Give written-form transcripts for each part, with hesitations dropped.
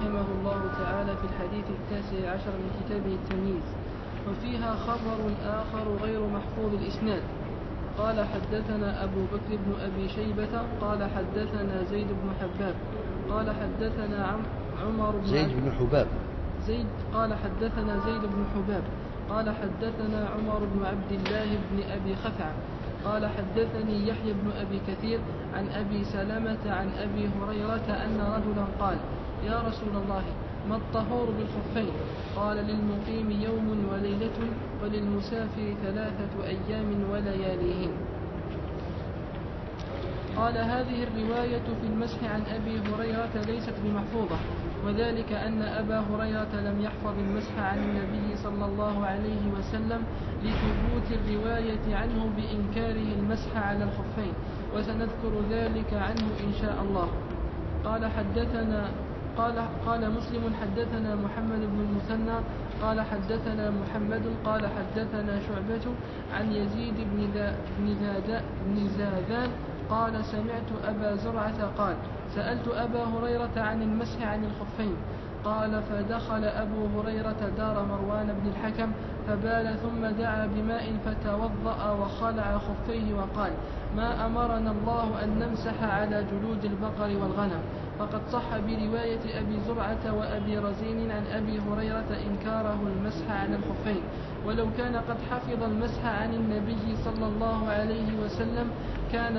رحمه الله تعالى في الحديث 19 من كتابه التمييز، وفيها خبر آخر غير محفوظ الإسناد. قال حدثنا أبو بكر بن أبي شيبة قال حدثنا زيد بن حباب قال حدثنا عمر بن زيد بن حباب قال حدثنا زيد بن حباب قال حدثنا عمر بن عبد الله بن أبي خثعم قال حدثني يحيى بن أبي كثير عن أبي سلمة عن أبي هريرة أن رجلا قال: يا رسول الله، ما الطهور بالخفين؟ قال: للمقيم يوم وليلة، وللمسافر 3 أيام ولياليهن. قال: هذه الرواية في المسح عن أبي هريرة ليست بمحفوظة، وذلك أن أبا هريرة لم يحفظ المسح عن النبي صلى الله عليه وسلم لثبوت الرواية عنه بإنكاره المسح على الخفين، وسنذكر ذلك عنه إن شاء الله. قال مسلم: حدثنا محمد بن المثنى قال حدثنا محمد قال حدثنا شعبة عن يزيد بن زاذان قال: سمعت أبا زرعة قال: سألت أبا هريرة عن المسح عن الخفين. قال: فدخل أبو هريرة دار مروان بن الحكم فبال، ثم دعا بماء فتوضأ وخلع خفيه وقال: ما أمرنا الله أن نمسح على جلود البقر والغنم. فقد صح برواية أبي زرعة وأبي رزين عن أبي هريرة إنكاره المسح على الخفين، ولو كان قد حفظ المسح عن النبي صلى الله عليه وسلم كان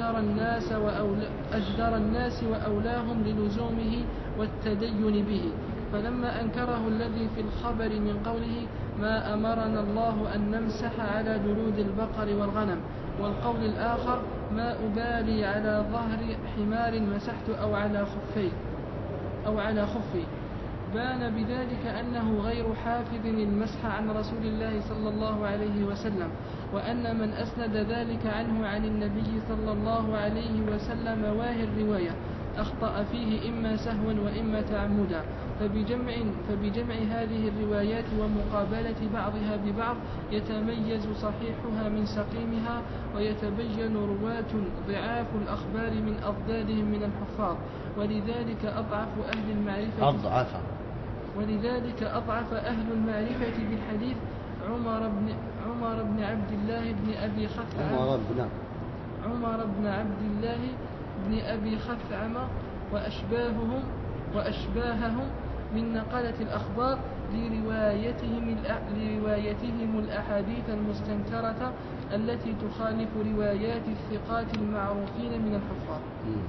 أجدر الناس وأولاهم للزومه والتدين به. فلما أنكره الذي في الخبر من قوله: ما أمرنا الله أن نمسح على جلود البقر والغنم، والقول الآخر: ما أبالي على ظهر حمار مسحت أو على خفي، بان بذلك أنه غير حافظ المسح عن رسول الله صلى الله عليه وسلم، وأن من أسند ذلك عنه عن النبي صلى الله عليه وسلم واهي الرواية أخطأ فيه إما سهوا وإما تعمدا. فبجمع هذه الروايات ومقابلة بعضها ببعض يتميز صحيحها من سقيمها، ويتبين رواة ضعاف الأخبار من أضدادهم من الحفاظ، ولذلك أضعف أهل المعرفة بالحديث عمر بن عبد الله بن أبي خثعم وأشباههم من نقلة الأخبار لروايتهم الأحاديث المستنكرة التي تخالف روايات الثقات المعروفين من الحفاظ.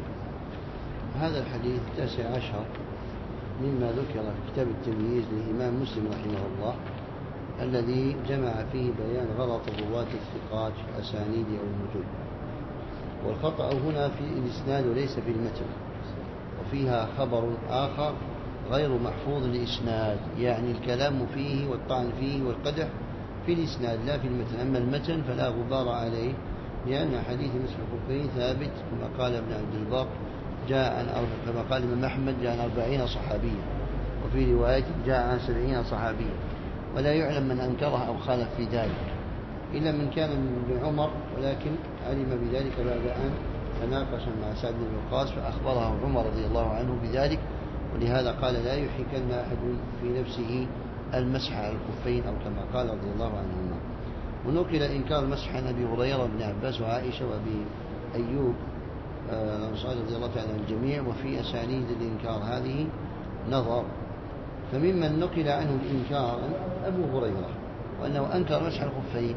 هذا الحديث 19 مما ذكر في كتاب التمييز للإمام مسلم رحمه الله، الذي جمع فيه بيان غلط رواة الثقات في الأسانيد أو المتون، والخطأ هنا في الإسناد وليس في المتن، وفيها خبر آخر غير محفوظ الإسناد، يعني الكلام فيه والطعن فيه والقدح في الإسناد لا في المتن. أما المتن فلا غبار عليه، لأن حديث مسح الخفين ثابت كما قال ابن عبد البر كما قال الإمام أحمد جاء عن 40 صحابيا، وفي رواية جاء عن 70 صحابيا، ولا يعلم من أنكره أو خالف في ذلك إلا من كان من عمر، ولكن علم بذلك بعد أن تناقش مع سعد بن وقاص فأخبره عمر رضي الله عنه بذلك، ولهذا قال: لا يحكن أحد في نفسه المسح على الخفين، أو كما قال رضي الله عنهما. ونقل إنكار المسح عن أبي هريرة بن عباس وعائشة وأبي أيوب الأنصاري رضي الله تعالى عن الجميع، وفي أسانيد الإنكار هذه نظر. فممن نقل عنه الإنكار أبو هريرة، وأنه أنكر مسح الخفين،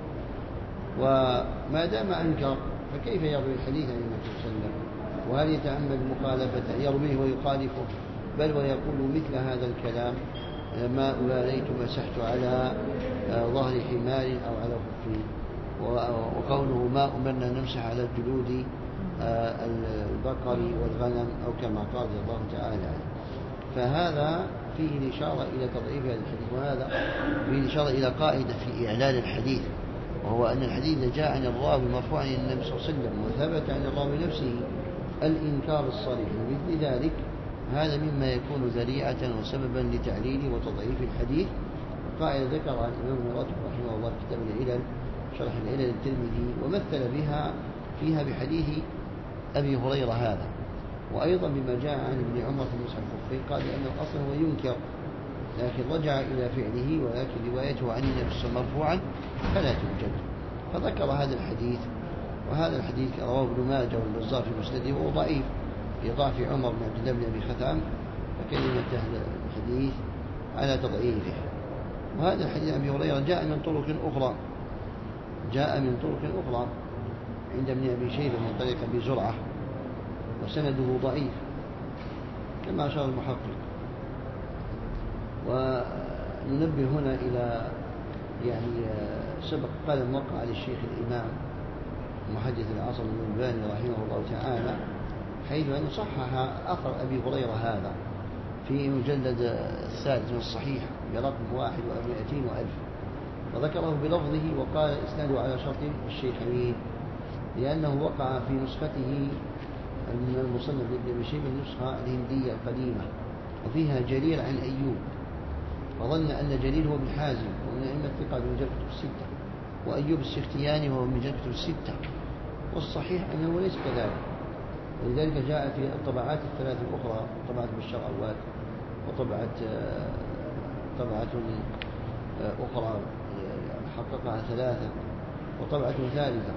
وما دام أنكر فكيف يروي الحديث عن النبي صلى الله عليه وسلم؟ وهل يتعمد مخالفته يرويه ويخالفه؟ بل ويقول مثل هذا الكلام: ما أباليت مسحت على ظهر حمار أو على خفين، وقوله ما أمرنا نمسح على جلود البقر والغنم، أو كما قال الله تعالى عنه. فهذا فيه الإشارة إلى تضعيف هذا الحديث، وهذا فيه الإشارة إلى قاعدة في إعلان الحديث، وهو أن الحديث جاء عن الراوي مرفوعا إلى النبي صلى الله عليه وسلم وثبت عن الراوي نفسه الإنكار الصريح، ومثل ذلك هذا مما يكون ذريعة وسببا لتعليل وتضعيف الحديث. قاعدة ذكرها الإمام ابن رجب رحمه الله في كتاب العلل شرح العلل الترمذي، ومثل فيها بحديث أبي هريرة هذا، وأيضا بما جاء عن ابن عمر في مسح الخفين قال لأنه أصلا هو ينكر، لكن رجع إلى فعله، ولكن روايته عن النبي صلى الله عليه وسلم مرفوعا فلا توجد. فذكر هذا الحديث، وهذا الحديث رواه ابن ماجه والبزار في مسنده وهو ضعيف لضعف عمر بن عبد الله بن أبي خثعم، فكلمة أهل الحديث على تضعيفه. وهذا الحديث عن أبي هريرة جاء من طرق أخرى عند ابن أبي شيبة من طريق أبي زرعة، وسنده ضعيف كما أشار المحقق. وننبه هنا إلى سبق قال موقع للشيخ الإمام محدث العصر الألباني رحمه الله تعالى، حيث أنه صحح أثر أبي هريرة هذا في مجلد الثالث من الصحيح برقم 1,200 وألف، وذكره بلفظه وقال إسناده على شرط الشيخين، لأنه وقع في نسخته من المصنف لابن أبي شيبة النسخة الهندية القديمة، وفيها جرير عن أيوب، وظن أن جرير هو ابن حازم ومن أئمة الثقة من كتب الستة، وأيوب السختياني وهو من كتب الستة، والصحيح أنه ليس كذلك. ولذلك جاء في الطبعات الثلاث الأخرى، طبعة بشار عواد، وطبعة أخرى حققها ثلاثة، وطبعة ثالثة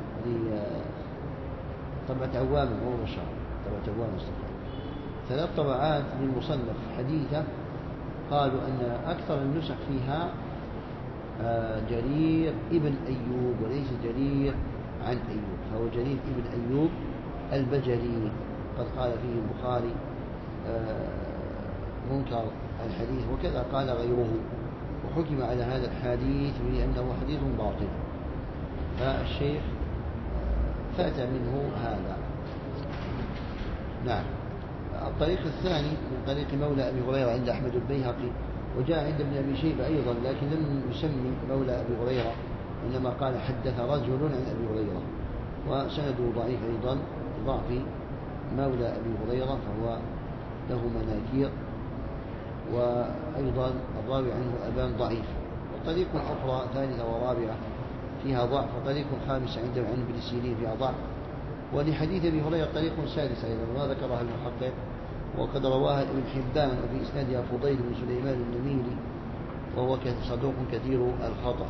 طبعة عوام وهو بشار، طبعة عوام مصطفى، ثلاث طبعات للمصنف حديثة قالوا أن أكثر النسخ فيها جرير ابن أيوب وليس جرير عن أيوب، فهو جرير ابن أيوب البجلي، قد قال فيه البخاري منكر الحديث، وكذا قال غيره، وحكم على هذا الحديث بأنه حديث باطل، فالشيخ فات منه هذا. نعم. الطريق الثاني من طريق مولى أبي هريرة عند أحمد البيهقي، وجاء عند ابن أبي شيبة أيضا، لكن لم يسمي مولى أبي هريرة، إنما قال حدث رجل عن أبي هريرة، وسنده ضعيف أيضا ضعف مولى أبي هريرة، فهو له مناكير، وأيضا الراوي عنه أبان ضعيف. وطريق أخرى ثالثة ورابعة فيها ضعف، وطريق خامس عنده عن ابن سيرين فيها ضعف. ولحديث أبي هريرة طريق سادس أيضا ما ذكرها المحقق، وقد رواها ابن حبان، وفي إسنادها فضيل بن سليمان النميري وهو صدوق كثير الخطأ.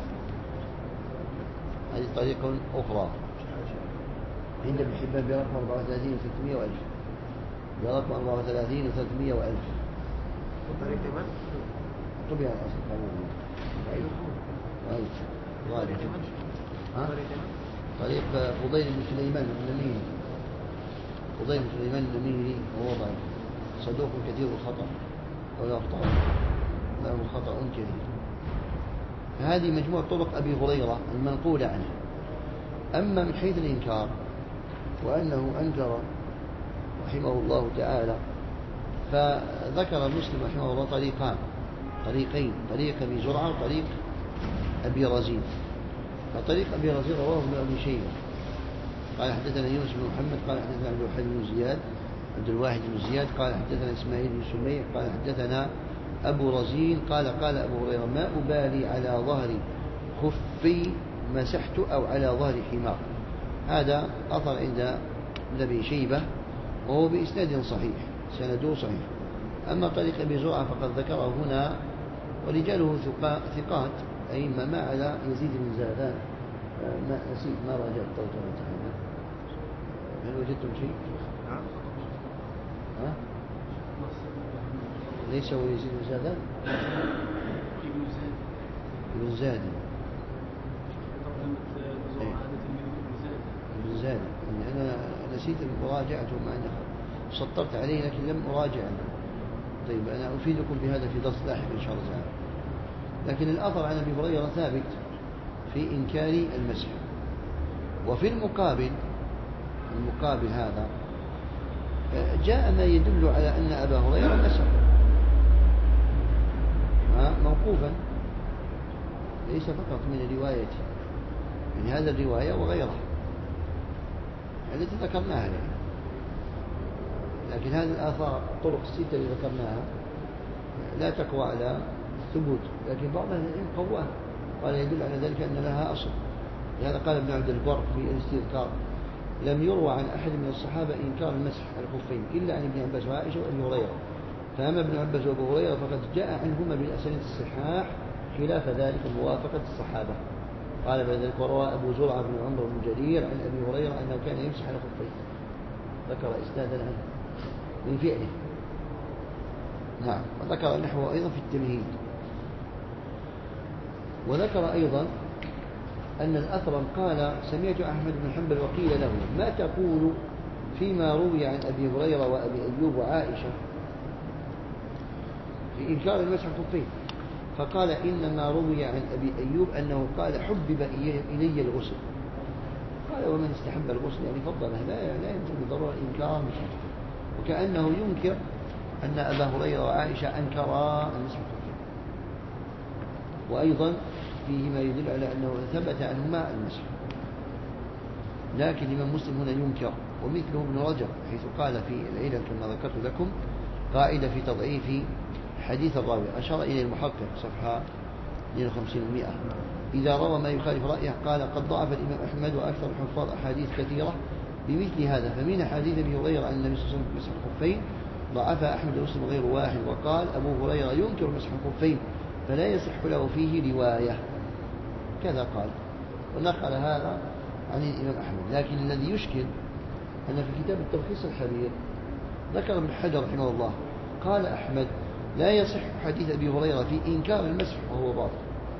هذه طريق أخرى عند ابن حبان برقم 34 و300 وألف، برقم 34 و300 وألف. وطريق من؟ طبيعة الأصل قانون طريق فضيل بن سليمان النميري، فضيل بن سليمان النميري وهو ضعيف صدوق كثير الخطأ ولا أخطأ له خطأ كثير. هذه مجموعة طرق أبي هريرة المنقولة عنه. أما من حيث الإنكار وأنه أنكر رحمه الله تعالى، فذكر مسلم رحمه الله طريقين، طريق أبي زرعة وطريق أبي رزين. فطريق أبي رزين رواه ابن أبي شيبة قال حدثنا يونس بن محمد قال حدثنا عبد الواحد بن زياد قال حدثنا إسماعيل بن سميع قال حدثنا أبو رزين قال أبو هريرة ما أبالي على ظهر خفي مسحت أو على ظهر حمار. هذا أثر عند ابن أبي شيبة وهو بإسناد صحيح، سنده صحيح. أما طريق أبي زرعة فقد ذكره هنا، ورجاله ثقات، أي ما على يزيد بن زادان. ما نسيت ما راجعت طوطة تعالى. هل وجدتم شيء؟ ها؟ ليس هو يزيد بن زادان؟ ابن زاد ابن زاد. أنا نسيت مراجعته مع أني سطرت عليه لكن لم أراجعه. طيب أنا أفيدكم بهذا في درس لاحق إن شاء الله تعالى. لكن الأثر عن أبي هريرة ثابت في إنكار المسح. وفي المقابل هذا جاء ما يدل على أن أبا هريرة مسح موقوفا، ليس فقط من روايته، من هذا الرواية وغيرها التي ذكرناها يعني. لكن هذه الآثار الطرق الستة اللي ذكرناها لا تقوى على ثبوت، لكن بعضها قواها قال يدل على ذلك أن لها أصل. لهذا قال ابن عبد البر في الاستذكار لم يروى عن أحد من الصحابة إنكار المسح على الخفين إلا عن ابن عباس وعائشة وأبي هريرة. فأما ابن عباس وأبو هريرة فقد جاء عنهما بالأسانيد الصحاح خلاف ذلك موافقة الصحابة. قال بعد ذلك وروى أبو زرعة بن عمرو بن جرير عن أبي هريرة أنه كان يمسح على الخفين، ذكر إسنادا عنه من فعله. نعم. وذكر نحوه أيضا في التمهيد. وذكر أيضا أن الأثرم قال سمعت أحمد بن حنبل وقيل له ما تقول فيما روي عن أبي هريرة وأبي أيوب وعائشة في إنكار المسح الخفين؟ فقال إنما روي عن أبي أيوب أنه قال حبب إلي الغسل. قال ومن استحب الغسل يعني فضله لا يمكن بالضرورة إنكار المسح، وكأنه ينكر أن أبا هريرة وعائشة أنكرا المسح الخفين. وأيضا فيه ما يدل على أنه ثبت عنهما المسح، لكن الإمام مسلم هنا ينكر. ومثله ابن رجب حيث قال في العلل كما ذكرت لكم قاعدة في تضعيف حديث الراوي، أشار إلى المحقق صفحة 52 و100 إذا روى ما يخالف رأيه قال قد ضعف الإمام أحمد وأكثر الحفاظ أحاديث كثيرة بمثل هذا. فمن أحاديث أبي هريرة أن النبي صلى الله عليه وسلم مسح الخفين ضعفها أحمد ومسلم غير واحد، وقال أبو هريرة ينكر مسح الخفين فلا يصح له فيه رواية، كذا قال. ونقل هذا عن الإمام أحمد. لكن الذي يشكل أن في كتاب التلخيص الحبير ذكر ابن حجر رحمه الله قال أحمد لا يصح حديث أبي هريرة في إنكار المسح وهو باطل.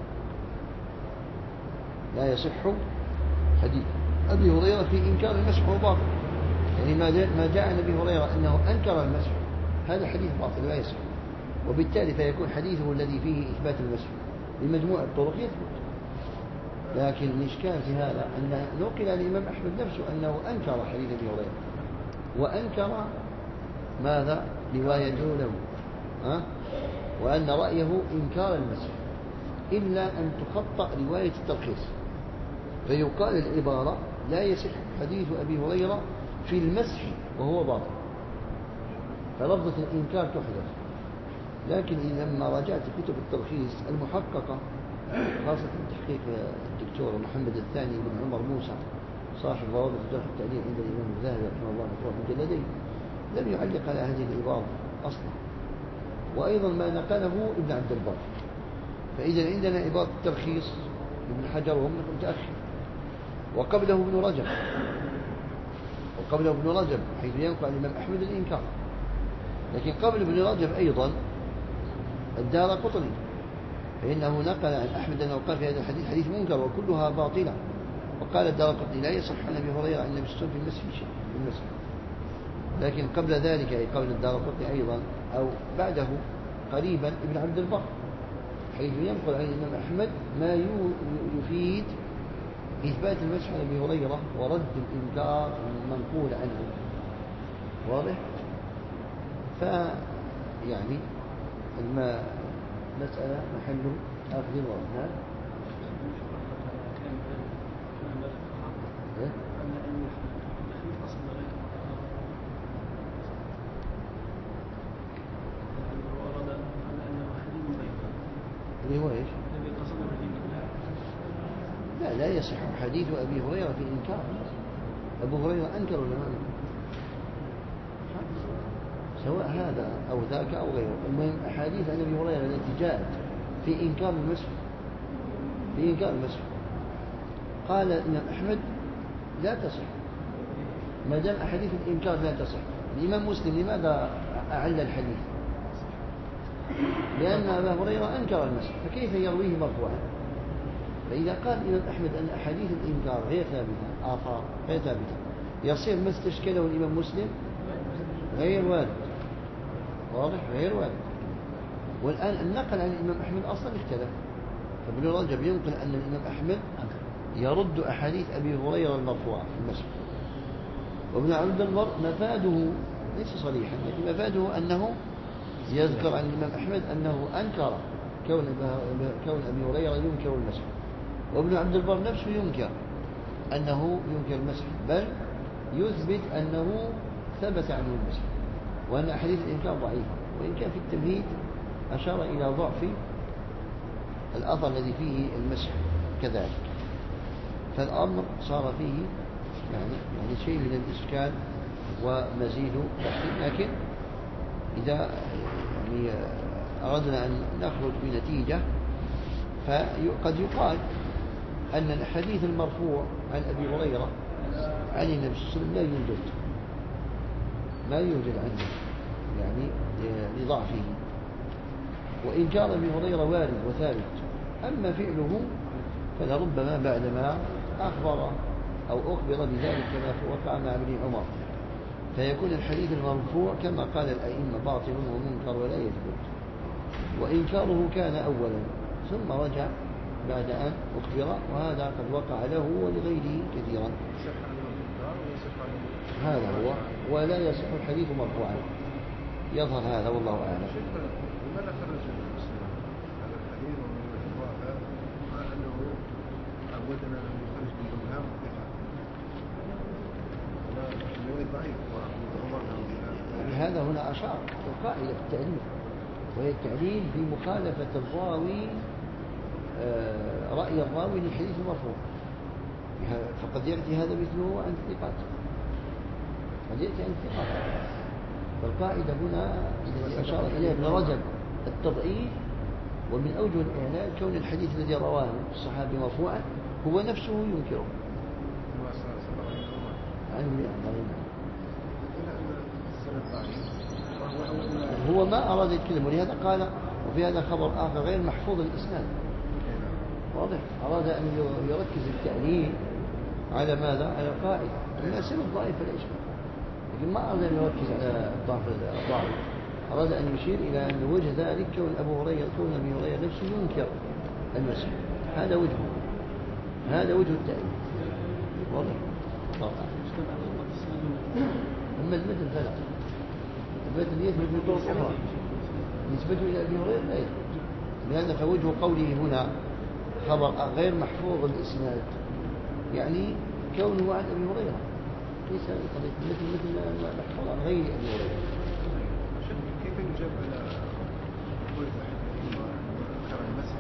لا يصح حديث أبي هريرة في إنكار المسح وهو باطل، يعني ما جاء عن أبي هريرة أنه أنكر المسح هذا حديث باطل لا يصح، وبالتالي فيكون حديثه الذي فيه إثبات المسح بمجموع الطرق يثبت. لكن الإشكال في هذا أن نقل عن الإمام أحمد نفسه أنه أنكر حديث أبي هريرة، وأنكر ماذا روايته له، وأن رأيه إنكار المسح إلا أن تخطأ رواية التلخيص، فيقال العبارة لا يصح حديث أبي هريرة في المسح وهو باطل، فلفظة الإنكار تحذف. لكن لما راجعت كتب التلخيص المحققة خاصة تحقيق الدكتور محمد الثاني بن عمر موسى صاحب ضوابط الجرح والتعديل عند الإمام الذهبي رحمه الله في مجلدين لم يعلق على هذه العبارة أصلا. وأيضا ما نقله ابن عبد البر. فإذا عندنا عبارة التلخيص ابن حجر وهم متأخر، وقبله ابن رجب حيث ينقل عن الإمام أحمد الإنكار. لكن قبل ابن رجب أيضا الدارقطني، فإنه نقل عن أحمد أنه قال في هذا الحديث حديث منكر وكلها باطلة. وقال الدارقطني لا يصح عن أبي هريرة أن النبي صلى الله عليه وسلم في المسح شيء في المسح. لكن قبل ذلك أي قبل الدارقطني أيضا أو بعده قريبا ابن عبد البر حيث ينقل عن الإمام أحمد ما يفيد إثبات المسح عن أبي هريرة ورد الإنكار المنقول عنه. واضح؟ فيعني مسألة محل أخذ ورد. رواية لا يصح حديث أبي هريرة في إنكار. أبو هريرة أنكر ولا ما أنكر؟ سواء هذا أو ذاك أو غيره. المهم أحاديث عن أبي هريرة التي جاءت في إنكار المسح قال الإمام أحمد لا تصح. ما دام أحاديث الإنكار لا تصح، الإمام مسلم لماذا أعل الحديث؟ لأن أبا هريرة أنكر المسح، فكيف يرويه مرفوعا؟ فإذا قال الإمام أحمد أن أحاديث الإنكار غير ثابتة، آثار غير ثابتة، يصير ما استشكله الإمام مسلم غير وارد. واضح؟ غير وارد. والآن النقل عن الإمام أحمد أصلا اختلف. فابن رجب ينقل أن الإمام أحمد يرد أحاديث أبي هريرة المرفوعة في المسح، وابن عبد البر مفاده ليس صريحا، لكن مفاده أنه يذكر عن الإمام أحمد أنه أنكر كون أبي هريرة ينكر المسح، وابن عبد البر نفسه ينكر أنه ينكر المسح، بل يثبت أنه ثبت عنه المسح، وأن أحاديث الإنكار ضعيفة. وإن كان في التمهيد أشار إلى ضعف الأثر الذي فيه المسح كذلك. فالأمر صار فيه يعني شيء من الإشكال ومزيد تحقيق. لكن إذا يعني أردنا أن نخرج بنتيجة فقد يقال أن الحديث المرفوع عن أبي هريرة عن النبي صلى الله عليه وسلم لا يوجد عنه يعني لضعفه، وإن كان أبي هريرة وارد وثابت. أما فعله فلربما بعدما أخبر أو أخبر بذلك كما وقع مع ابن عمر، فيكون الحديث المرفوع كما قال الأئمة باطل ومنكر ولا يثبت، وإنكاره كان أولا ثم رجع بعد أن أخبر، وهذا قد وقع له ولغيره كثيرا. هذا هو، ولا يصح الحديث مرفوعا، يظهر هذا والله أعلم. لماذا خرج المسلم هذا الحديث ومن الرواة مع أنه عودنا أن يخرج بالإبهام ثقة ضعيف هذا هنا أشار القاعدة في التعليل، وهي التعليل بمخالفة الراوي رأي الراوي للحديث المرفوع، فقد يأتي هذا مثله عن الثقات، قد يأتي عن الثقات. فالقاعدة هنا التي أشار إليها ابن رجب التضعيف، ومن أوجه الإعلال كون الحديث الذي رواه الصحابي مرفوعا هو نفسه ينكره عنه. هو ما أراد يتكلم، ولهذا قال وفي هذا خبر آخر غير محفوظ الإسناد، واضح. أراد أن يركز التعليل على ماذا؟ على القاعدة الناسب الضعيف فلا إشكال، لكن ما أراد أن يركز على الضعف، أراد أن يشير إلى أن وجه ذلك كون أبي هريرة نفسه ينكر المسح، هذا وجهه، هذا وجه التعليل، واضح. أما المثل فلا، المثل يثبت من طرق أخرى نسبته إلى أبي هريرة لا يثبت، لأن فوجه قوله هنا خبر غير محفوظ الإسناد يعني كونه عن أبي هريرة، ليس مثل محفوظ عن غير أبي هريرة. كيف يجاب على قول واحد أنكر المسح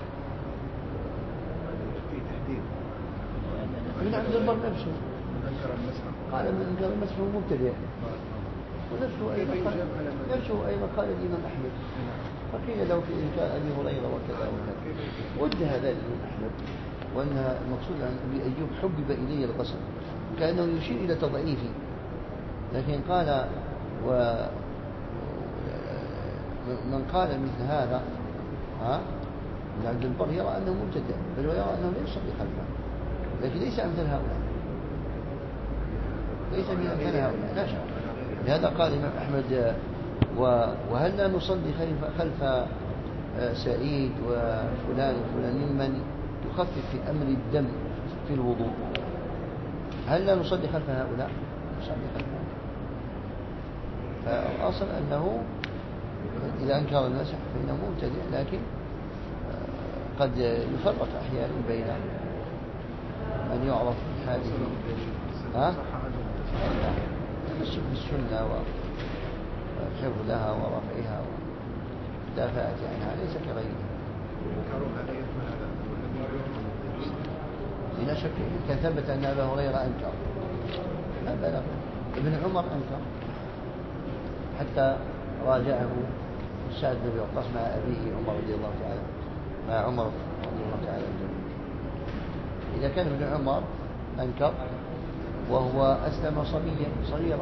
في تحديد من عبد البر نفسه أنكر المسح، قال من أنكر المسح هو مبتدع، ونفسه أيضا قال الإمام أحمد، فقيل له في إنكار أبي هريرة وكذا وكذا، وجه هذا الإمام أحمد، وأن المقصود عن أبي أيوب حبب إلي القسم، كأنه يشير إلى تضعيفه، لكن قال من قال مثل هذا من عبد البر يرى أنه مبتدع، بل ويرى أنه لا يصلي خلفه، لكن ليس أمثل هؤلاء، ليس من أمثال هؤلاء لا شك. لهذا قال الإمام أحمد وهل لا نصلي خلف سعيد وفلان وفلان ممن يخفف في أمر الدم في الوضوء، هل لا نصلي خلف هؤلاء؟ نصلي خلفهم. فالأصل أنه إذا أنكر المسح فإنه مبتدع، لكن قد يفرق أحيانا بين من يعرف بحاله المسك بالسنة والحفظ لها ورفعها ودافعت عنها، ليس كغيره. بلا شك كان ثبت أن أبا هريرة أنكر، لا بلغ ابن عمر أنكر حتى راجعه سعد بن وقاص مع أبيه عمر رضي الله تعالى، مع عمر رضي الله تعالى الجميع. إذا كان ابن عمر أنكر وهو أسلم صبيا صغيرا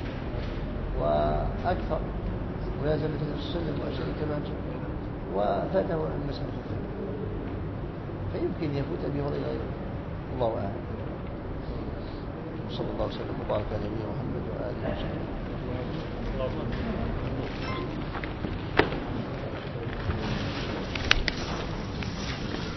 وأكثر ولازم النبي صلى الله عليه وسلم وأشرك له وفاته المسألة، فيمكن يفوت أبي هريرة الله أعلم. صلى الله عليه وسلم وبارك على نبينا محمد وآله وصحبه.